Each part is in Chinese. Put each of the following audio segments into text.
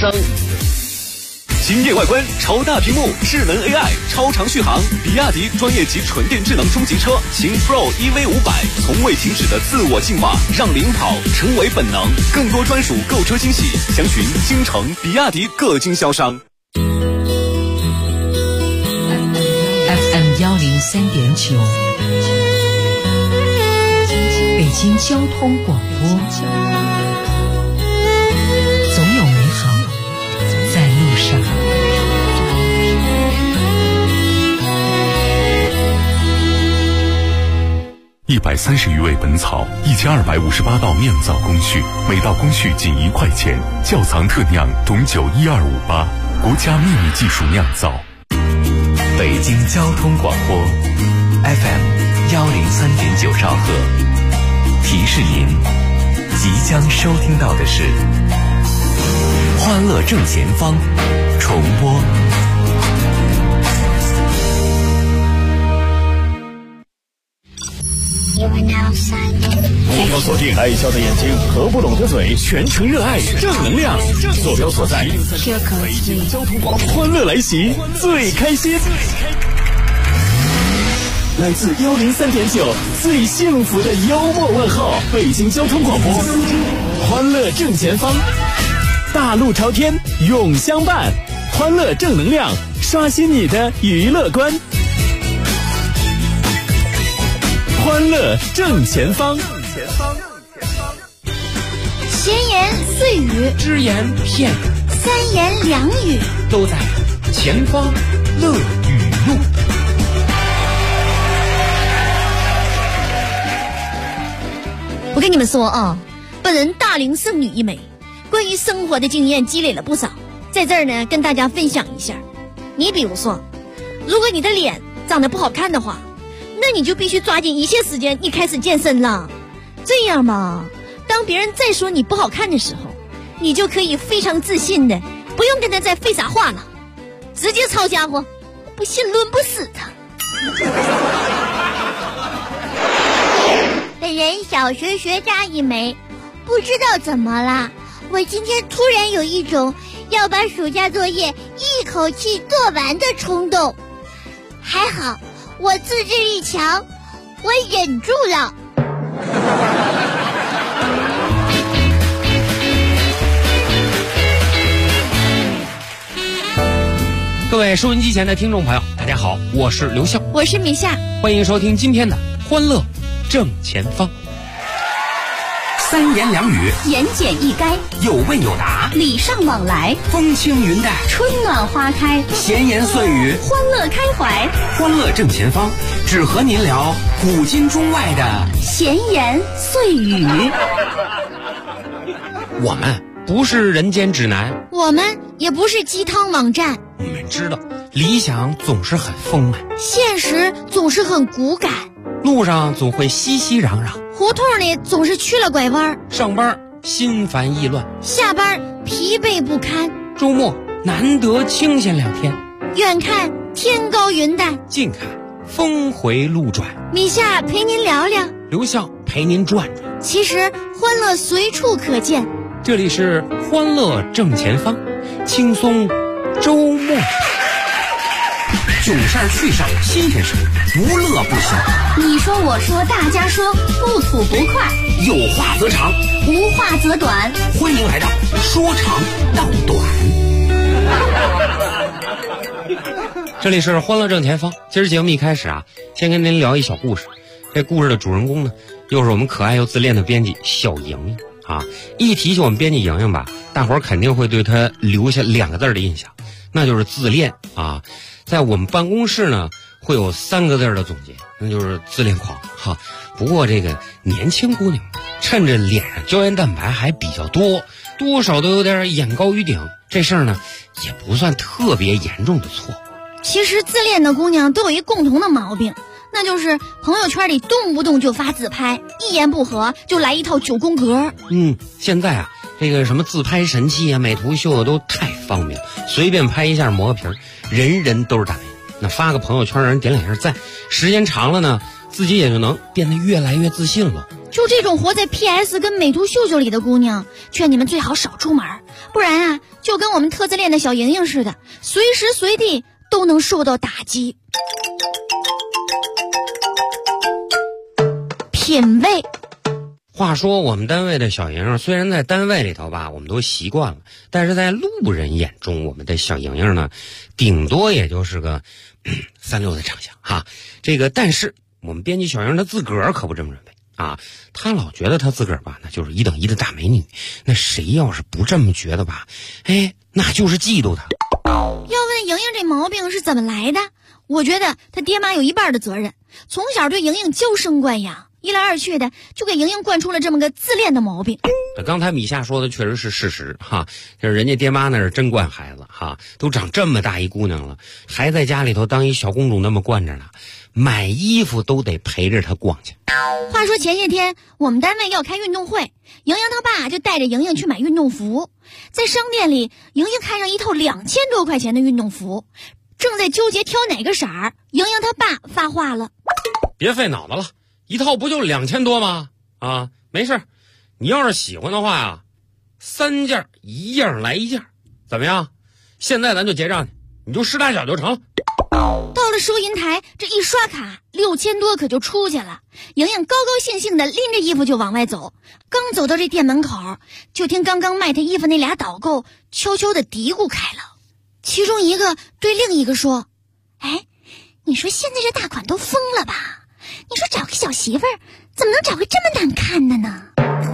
商。惊艳外观，超大屏幕，智能 AI， 超长续航，比亚迪专业级纯电智能中级车秦 Pro EV500，从未停止的自我进化，让领跑成为本能。更多专属购车惊喜，详询京城比亚迪各经销商。 FM 103.9，北京交通广播，总有美好在路上。 130余味本草，1258道酿造工序，每道工序仅1块钱。窖藏特酿董酒12588，国家秘密技术酿造。 北京交通广播 FM 103.9兆赫，提示您即将收听到的是欢乐正前方重播。 目标锁定爱笑的眼睛和不拢的嘴，全程热爱正能量。坐标所在北京交通广播，欢乐来袭，最开心。来自103.9最幸福的幽默问候，北京交通广播，欢乐正前方，大路朝天永相伴，欢乐正能量，刷新你的娱乐观。欢乐正前方， 闲言碎语， 只言片语， 三言两语， 都在前方乐语录。 我跟你们说啊，本人大龄剩女一枚，关于生活的经验积累了不少，在这儿呢跟大家分享一下。你比如说，如果你的脸长得不好看的话，那你就必须抓紧一切时间，你开始健身了。这样吧，当别人再说你不好看的时候，你就可以非常自信的，不用跟他再废啥话了，直接抄家伙，不信抡不死他。本人小学学渣一枚，不知道怎么了，我今天突然有一种要把暑假作业一口气做完的冲动。还好我自制力强，我忍住了。 各位收音机前的听众朋友，大家好，我是刘笑， 我是米夏， 欢迎收听今天的欢乐正前方。 三言两语， 言简意赅， 有问有答， 礼尚往来， 风轻云淡， 春暖花开， 闲言碎语， 欢乐开怀。 欢乐正前方，只和您聊古今中外的闲言碎语。 我们不是人间指南， 我们也不是鸡汤网站。 你们知道，理想总是很丰满， 现实总是很骨感， 路上总会熙熙攘攘， 胡同里总是去了拐弯， 上班心烦意乱， 下班疲惫不堪， 周末难得清闲2天， 远看天高云淡， 近看峰回路转。 米夏陪您聊聊， 刘笑陪您转转。 其实欢乐随处可见， 这里是欢乐正前方，轻松周末。 囧事儿趣事儿新鲜事，无乐不休。 你说我说大家说，不吐不快， 有话则长， 无话则短。 欢迎来到说长道短。 这里是欢乐正前方。今儿节目一开始啊，先跟您聊一小故事。这故事的主人公呢，又是我们可爱又自恋的编辑小莹莹啊。一提起我们编辑莹莹吧，大伙儿肯定会对她留下2个字的印象，那就是自恋啊。在我们办公室呢，会有3个字的总结，那就是自恋狂哈。不过这个年轻姑娘趁着脸上胶原蛋白还比较多，多少都有点眼高于顶，这事儿呢也不算特别严重的错。 其实自恋的姑娘都有一共同的毛病，那就是朋友圈里动不动就发自拍，一言不合就来一套9宫格。 现在啊，这个什么自拍神器啊、美图秀都太方便了，随便拍一下磨个皮儿，人人都是大美女。那发个朋友圈让人点2下赞，时间长了呢，自己也就能变得越来越自信了。 就这种活在 PS 跟美图秀秀里的姑娘，劝你们最好少出门，不然啊，就跟我们特自恋的小莹莹似的，随时随地都能受到打击。品味。 话说我们单位的小莹莹，虽然在单位里头吧，我们都习惯了，但是在路人眼中，我们的小莹莹呢，顶多也就是个36的长相哈。但是我们编辑小莹莹她自个儿可不这么认为啊，她老觉得她自个儿吧，那就是1等1的大美女。那谁要是不这么觉得吧，那就是嫉妒她。 要问莹莹这毛病是怎么来的，我觉得她爹妈有一半的责任。从小对莹莹娇生惯养，一来二去的就给莹莹惯出了这么个自恋的毛病。 刚才米夏说的确实是事实哈，就是人家爹妈那是真惯孩子哈，都长这么大一姑娘了，还在家里头当一小公主那么惯着呢，买衣服都得陪着她逛去。 话说前些天我们单位要开运动会，莹莹她爸就带着莹莹去买运动服，在商店里，莹莹看上一套2000多块钱的运动服，正在纠结挑哪个色儿，莹莹她爸发话了： 别费脑子了，一套不就2000多吗？啊，没事，你要是喜欢的话呀，3件1样来1件，怎么样？现在咱就结账去，你就试大小就成了。 到了收银台，这一刷卡，6000多可就出去了。莹莹高高兴兴的拎着衣服就往外走，刚走到这店门口，就听刚刚卖她衣服那俩导购悄悄的嘀咕开了。其中一个对另一个说：你说现在这大款都疯了吧？你说找个小媳妇儿，怎么能找个这么难看的呢？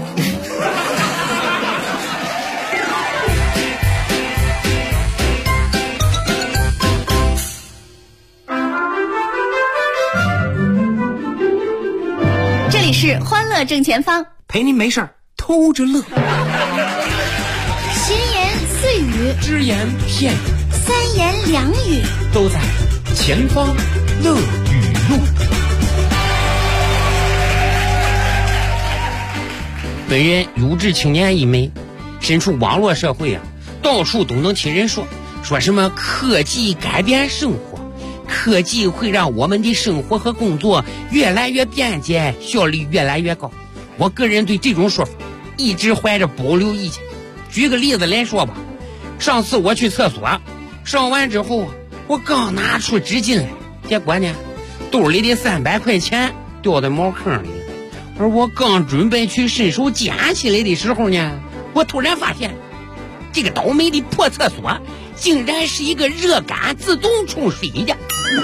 这里是欢乐正前方， 陪您没事偷着乐。 闲言碎语， 只言片语， 三言两语， 都在前方乐语录。 本人有志青年一枚，身处网络社会啊，到处都能听人说什么科技改变生活，科技会让我们的生活和工作越来越便捷，效率越来越高。我个人对这种说法一直怀着保留意见。举个例子来说吧，上次我去厕所，上完之后我刚拿出纸巾来，结果呢，兜里的300块钱掉在茅坑里。而我刚准备去伸手捡起来的时候呢，我突然发现这个倒霉的破厕所竟然是一个热感自动冲水的。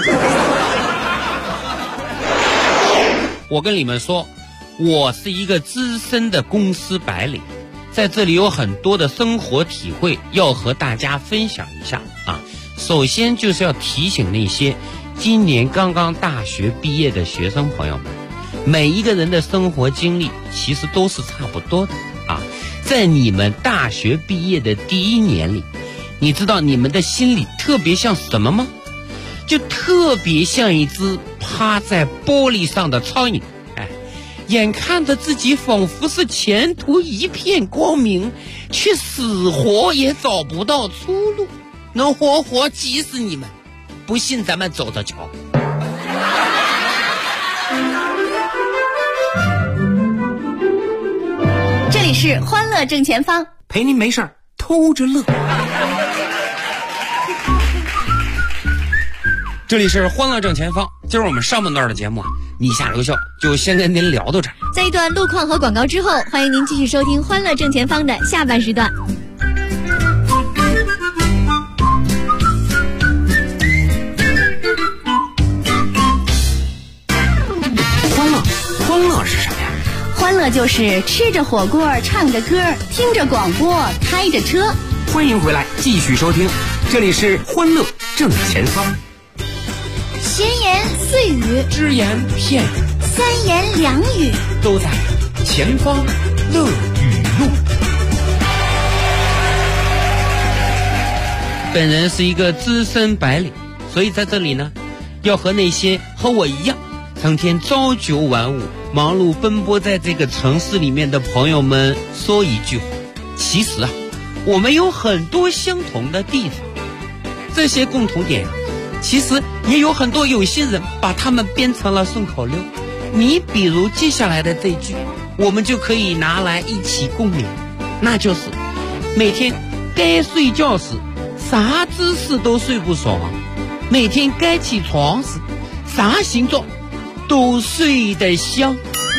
我跟你们说，我是一个资深的公司白领，在这里有很多的生活体会要和大家分享一下啊。首先就是要提醒那些今年刚刚大学毕业的学生朋友们，每一个人的生活经历其实都是差不多的啊。在你们大学毕业的第1年里，你知道你们的心里特别像什么吗？就特别像一只趴在玻璃上的苍蝇，眼看着自己仿佛是前途一片光明，却死活也找不到出路，能活活急死你们。不信咱们走着瞧。 这里是欢乐正前方， 陪您没事偷着乐。 这里是欢乐正前方，今儿我们上半段的节目啊，米夏留校就先跟您聊到这儿。 在一段路况和广告之后，欢迎您继续收听欢乐正前方的下半时段。 欢乐是什么呀？ 欢乐就是吃着火锅，唱着歌，听着广播，开着车。 欢迎回来，继续收听，这里是欢乐正前方。 闲言碎语， 只言片语， 三言两语， 都在前方乐语录。 本人是一个资深白领，所以在这里呢，要和那些和我一样成天朝九晚五忙碌奔波在这个城市里面的朋友们说一句话，其实啊，我们有很多相同的地方，这些共同点啊，其实也有很多有心人把它们编成了顺口溜。你比如接下来的这句， 我们就可以拿来一起共勉，那就是每天该睡觉时啥姿势都睡不着，每天该起床时啥形状都睡得香。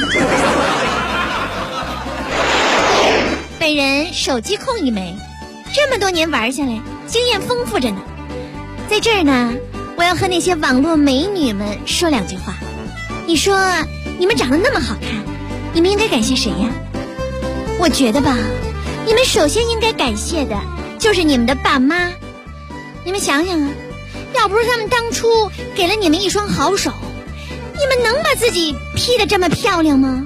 本人手机控一枚，这么多年玩下来经验丰富着呢。在这儿呢，我要和那些网络美女们说两句话。你说你们长得那么好看，你们应该感谢谁呀？我觉得吧，你们首先应该感谢的就是你们的爸妈。你们想想啊，要不是他们当初给了你们一双好手，你们能把自己 P 得这么漂亮吗？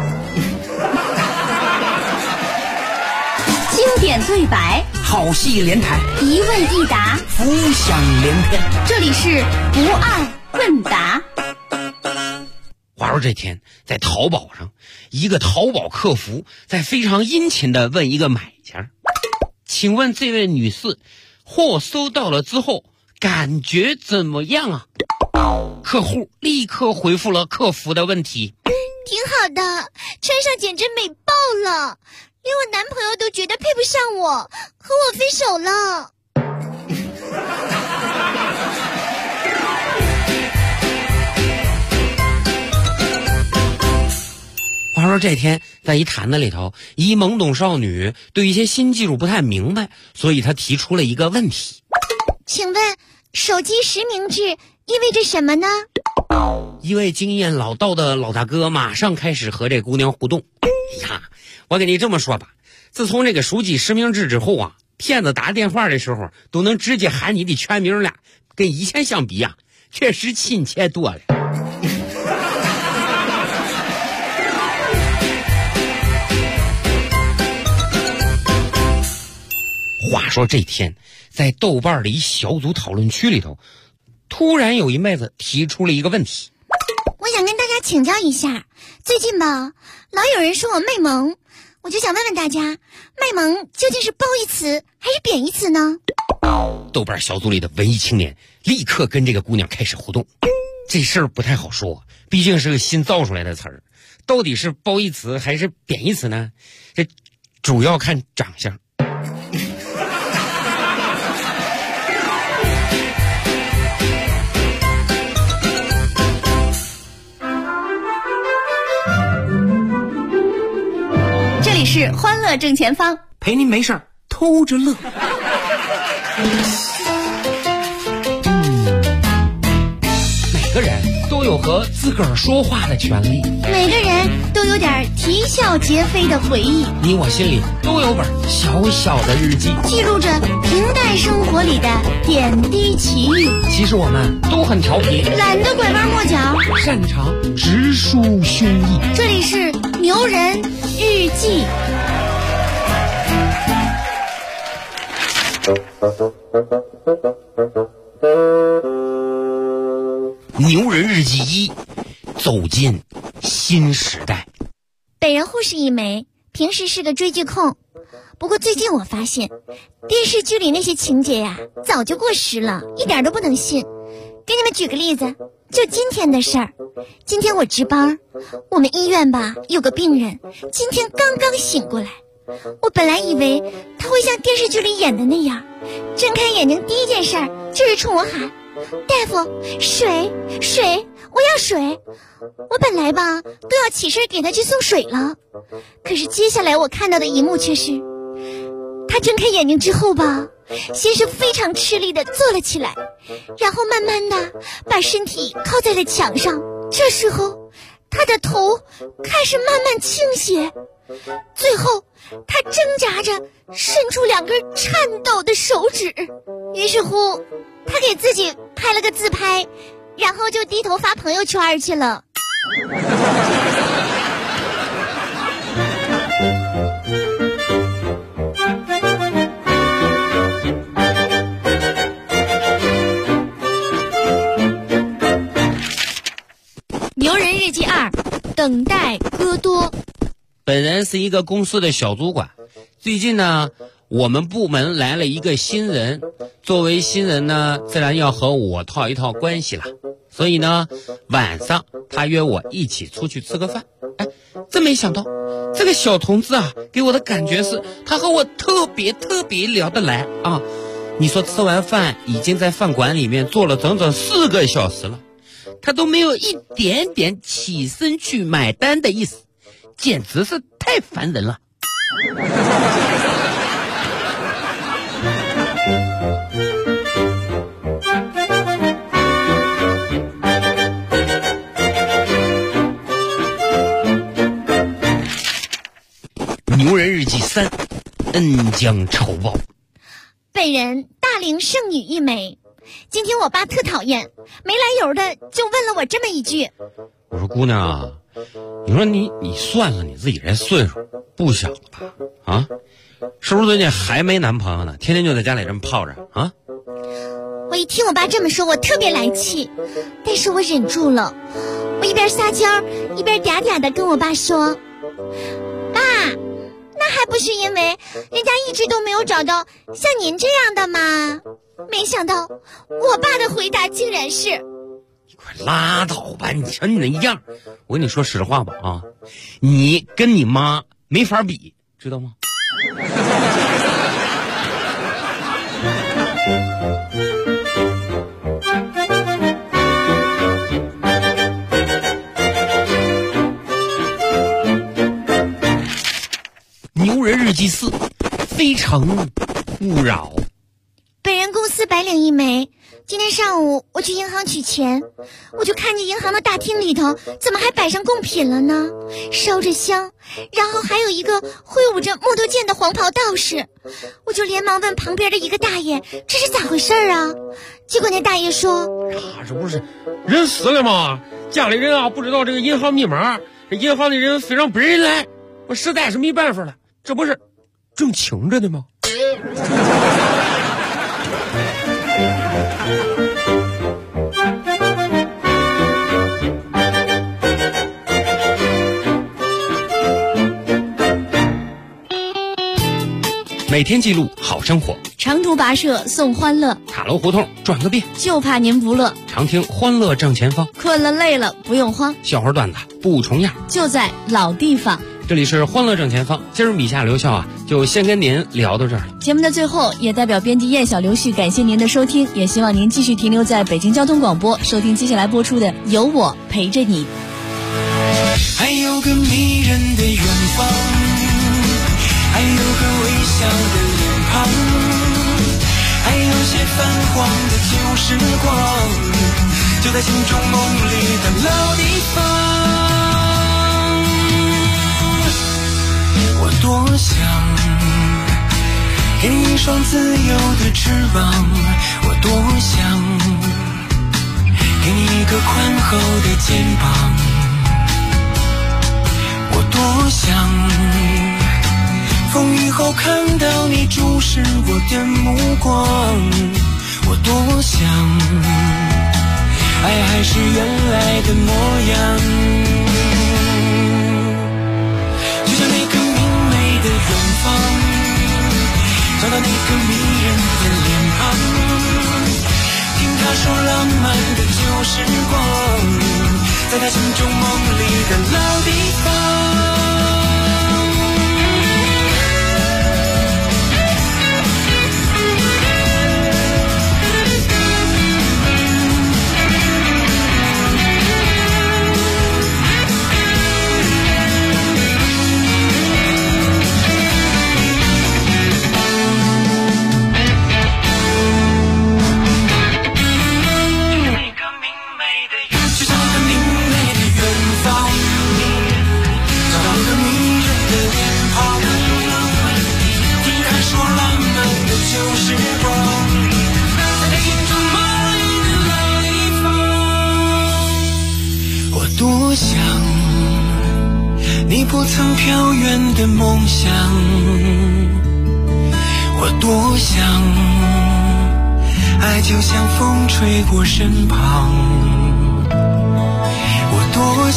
经典对白， 好戏连台， 一问一答， 浮想联翩。 这里是不二问答。 话说这天在淘宝上，一个淘宝客服在非常殷勤地问一个买家，请问这位女士，货收到了之后感觉怎么样啊？客户立刻回复了客服的问题， 挺好的，穿上简直美爆了，连我男朋友都觉得配不上我，和我分手了。 话说这天在一坛子里头，一懵懂少女对一些新技术不太明白，所以她提出了一个问题， 请问手机实名制意味着什么呢？ 一位经验老道的老大哥马上开始和这姑娘互动。哎呀，我跟你这么说吧，自从这个手机实名制之后啊，骗子打电话的时候都能直接喊你的全名了，跟以前相比啊，确实亲切多了。话说这天在豆瓣的一小组讨论区里头，突然有一妹子提出了一个问题， 我想跟大家请教一下，最近吧老有人说我卖萌，我就想问问大家，卖萌究竟是褒义词还是贬义词呢？ 豆瓣小组里的文艺青年立刻跟这个姑娘开始互动。这事儿不太好说，毕竟是个新造出来的词儿，到底是褒义词还是贬义词呢？这主要看长相。 这里是欢乐正前方， 陪您没事儿偷着乐。 每个人都有和自个儿说话的权利， 每个人都有点啼笑皆非的回忆， 你我心里都有本小小的日记， 记录着平淡生活里的点滴奇遇。 其实我们都很调皮， 懒得拐弯抹角， 擅长直抒胸臆。 这里是牛人日记。 牛人日记1，走进新时代。 本人护士一枚，平时是个追剧控，不过最近我发现电视剧里那些情节呀，早就过时了，一点都不能信。给你们举个例子，就今天的事儿。今天我值班，我们医院吧有个病人今天刚刚醒过来，我本来以为他会像电视剧里演的那样，睁开眼睛第一件事就是冲我喊，大夫，水水，我要水。我本来吧都要起身给他去送水了，可是接下来我看到的一幕却是，他睁开眼睛之后吧，先是非常吃力地坐了起来，然后慢慢地把身体靠在了墙上，这时候他的头开始慢慢倾斜，最后他挣扎着伸出2根颤抖的手指，于是乎他给自己拍了个自拍，然后就低头发朋友圈去了。牛人日记2，等待戈多。 本人是一个公司的小主管，最近呢我们部门来了一个新人，作为新人呢自然要和我套一套关系了，所以呢晚上他约我一起出去吃个饭。 真没想到这个小同志啊，给我的感觉是他和我特别聊得来啊。你说吃完饭已经在饭馆里面坐了整整4个小时了，他都没有一点点起身去买单的意思，简直是太烦人了。牛人日记3，恩将仇报。 本人大龄剩女一枚，今天我爸特讨厌，没来由的就问了我这么一句。 我说姑娘啊，你说你算了，你自己这岁数不小了吧？啊，是不是最近还没男朋友呢？天天就在家里这么泡着啊？ 我一听我爸这么说，我特别来气，但是我忍住了。我一边撒娇一边嗲嗲的跟我爸说：爸，那还不是因为人家一直都没有找到像您这样的吗？没想到我爸的回答竟然是： 你快拉倒吧，你瞧你那样，我跟你说实话吧啊，你跟你妈没法比，知道吗？牛人日记4，非诚勿扰。 本人公司白领一枚，今天上午我去银行取钱，我就看见银行的大厅里头怎么还摆上贡品了呢？烧着香，然后还有一个挥舞着木头剑的黄袍道士，我就连忙问旁边的一个大爷这是咋回事啊？结果那大爷说： 这不是人死了吗？家里人啊不知道这个银行密码，这银行的人非让本人来，我实在是没办法了，这不是正请着呢吗？ 每天记录好生活， 长途跋涉送欢乐， 塔楼胡同转个遍， 就怕您不乐。 常听欢乐正前方， 困了累了不用慌， 笑话段子不重样， 就在老地方。 这里是欢乐正前方，今儿米夏留校啊，就先跟您聊到这儿了。 节目的最后，也代表编辑燕小刘旭感谢您的收听，也希望您继续停留在北京交通广播，收听接下来播出的《有我陪着你》。 还有个迷人的远方，还有个微笑的脸庞，还有些泛黄的旧时光，就在心中梦里的老地方。我多想给你一双自由的翅膀，我多想给你一个宽厚的肩膀，我多想风雨后看到你注视我的目光，我多想爱还是原来的模样，就像那个明媚的远方，找到那个迷人的脸庞，听他说浪漫的旧时光，在他心中梦里的老地方。多想你不曾飘远的梦想，我多想爱就像风吹过身旁，我多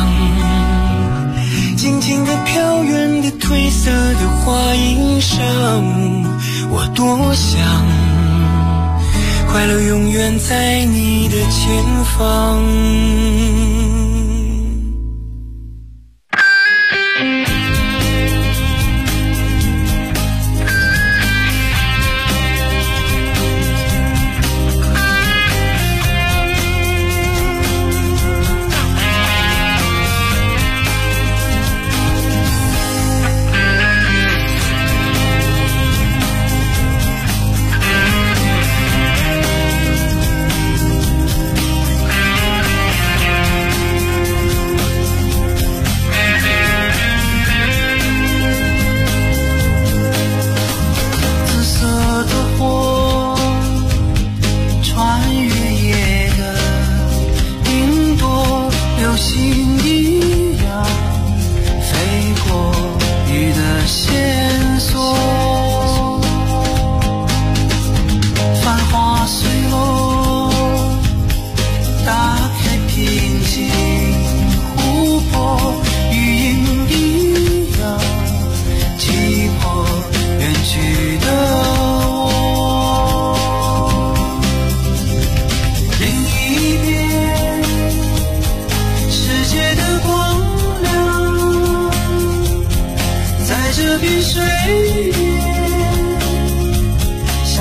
想静静地飘远的褪色的花衣裳，我多想快乐永远在你的前方。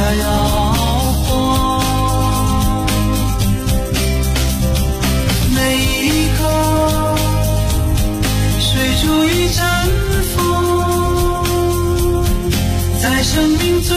下摇晃，每一刻水珠一绽放，在生命最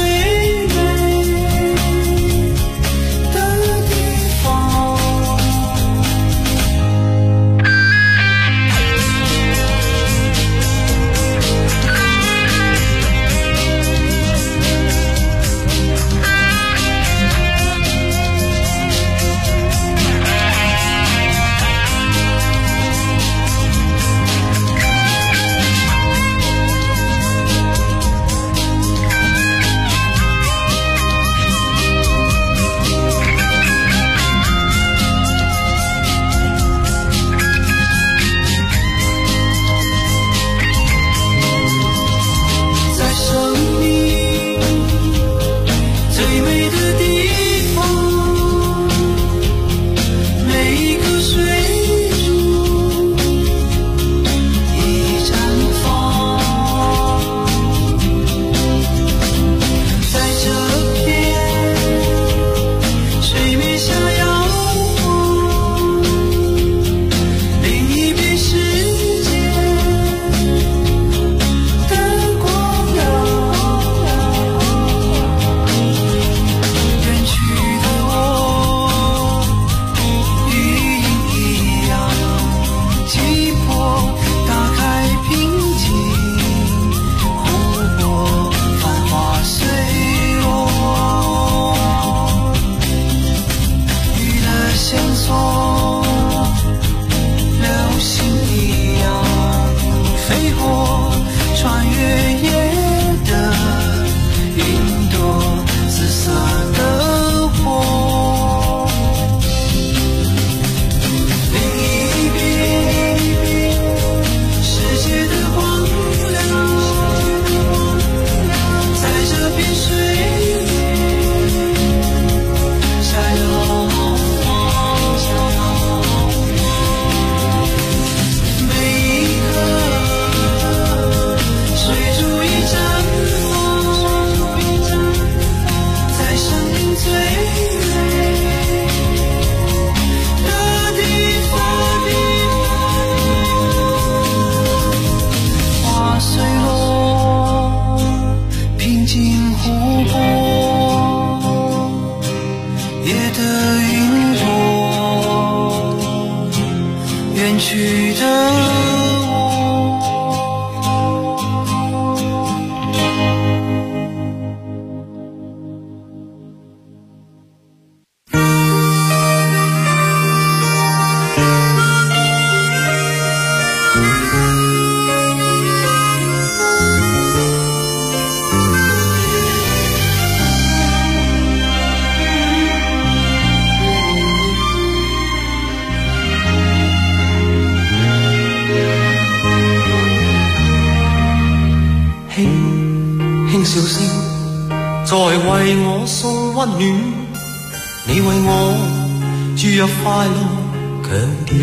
笑聲在為我送溫暖，你為我注入快樂強電。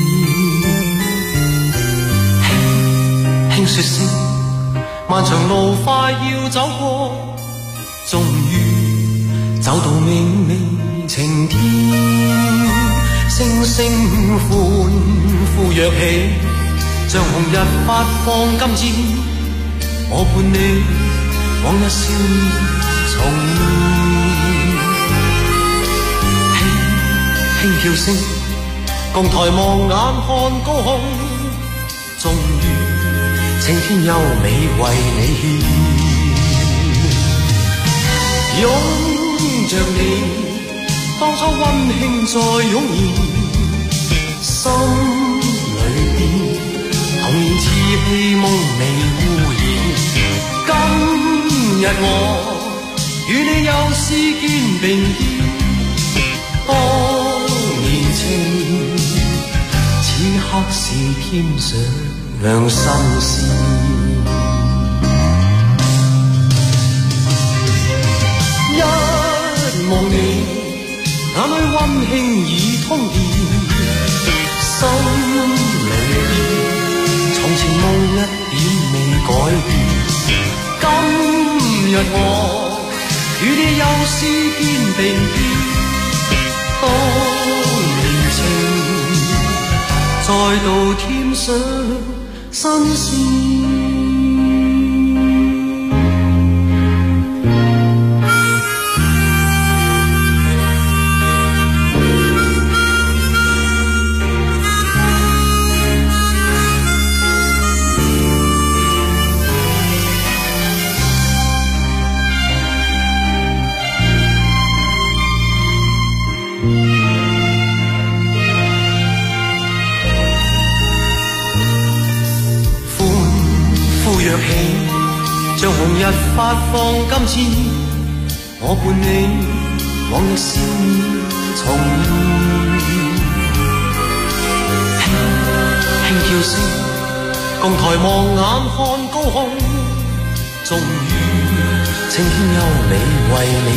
輕輕說聲，漫長路快要走過，終於走到明媚晴天。星星歡呼躍起，像紅日發放金箭，我伴你往日少年重現，輕叫聲，共抬望眼看高空，終於青天優美為你獻，擁着你，當初溫馨再湧現，心裏邊童年稚氣夢未污染。今日我與你又是肩並肩，當年情此刻是添上新鮮。一望你眼裏溫馨已通電，心裏邊從前夢一點未改變。今日我與你你又是肩并肩，當年情再度添上新鮮。像紅日發放金箭，我伴你往日笑面重現，輕輕叫聲，共抬望眼看高空，終於青天優美為你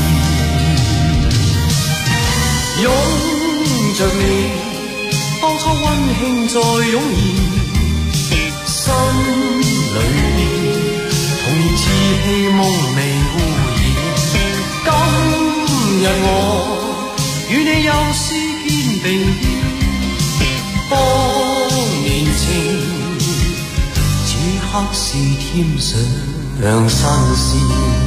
獻，擁着你，當初溫馨再湧現，心裏面童年稚氣夢未污染，今日我與你又是肩並肩，當年情此刻是添上新鮮。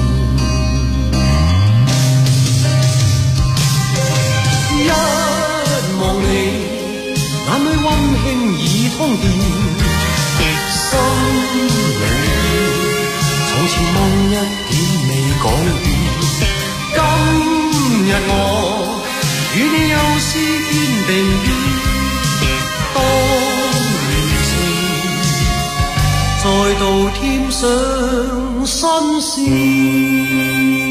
一望你眼裏溫馨已通電，心裏從前夢一點未改變，今日我與你又是肩並肩，當年情再度添上新鮮。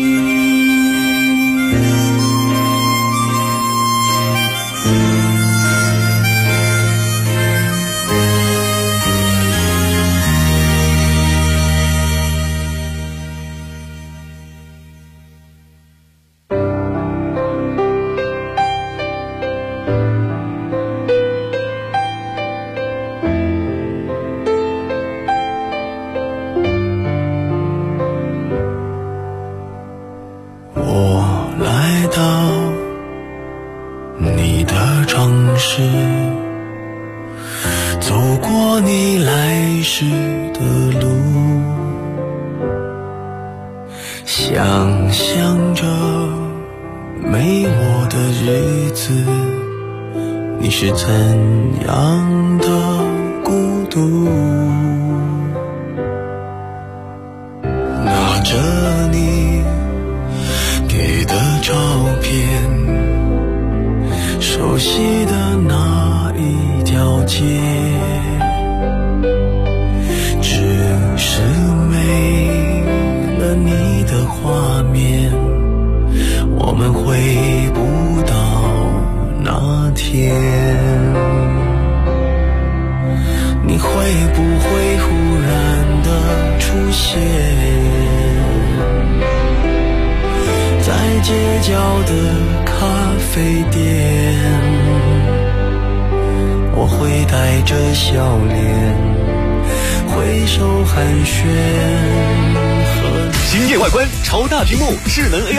走过你来时的路，想象着没我的日子，你是怎样的孤独，拿着你给的照片，熟悉的那一条街，只是没了你的画面，我们回不到那天。你会不会忽然的出现在街角的咖啡店，我会带着笑脸挥手寒暄。 惊艳外观超大屏幕，智能 AI